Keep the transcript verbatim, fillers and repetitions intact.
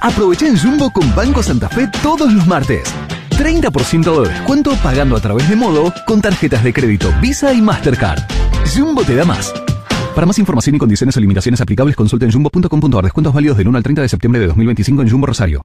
Aprovecha en Jumbo con Banco Santa Fe todos los martes. treinta por ciento de descuento pagando a través de Modo con tarjetas de crédito Visa y Mastercard. Jumbo te da más. Para más información y condiciones o limitaciones aplicables, consulta en jumbo punto com punto a r. Descuentos válidos del uno al treinta de septiembre de dos mil veinticinco en Jumbo Rosario.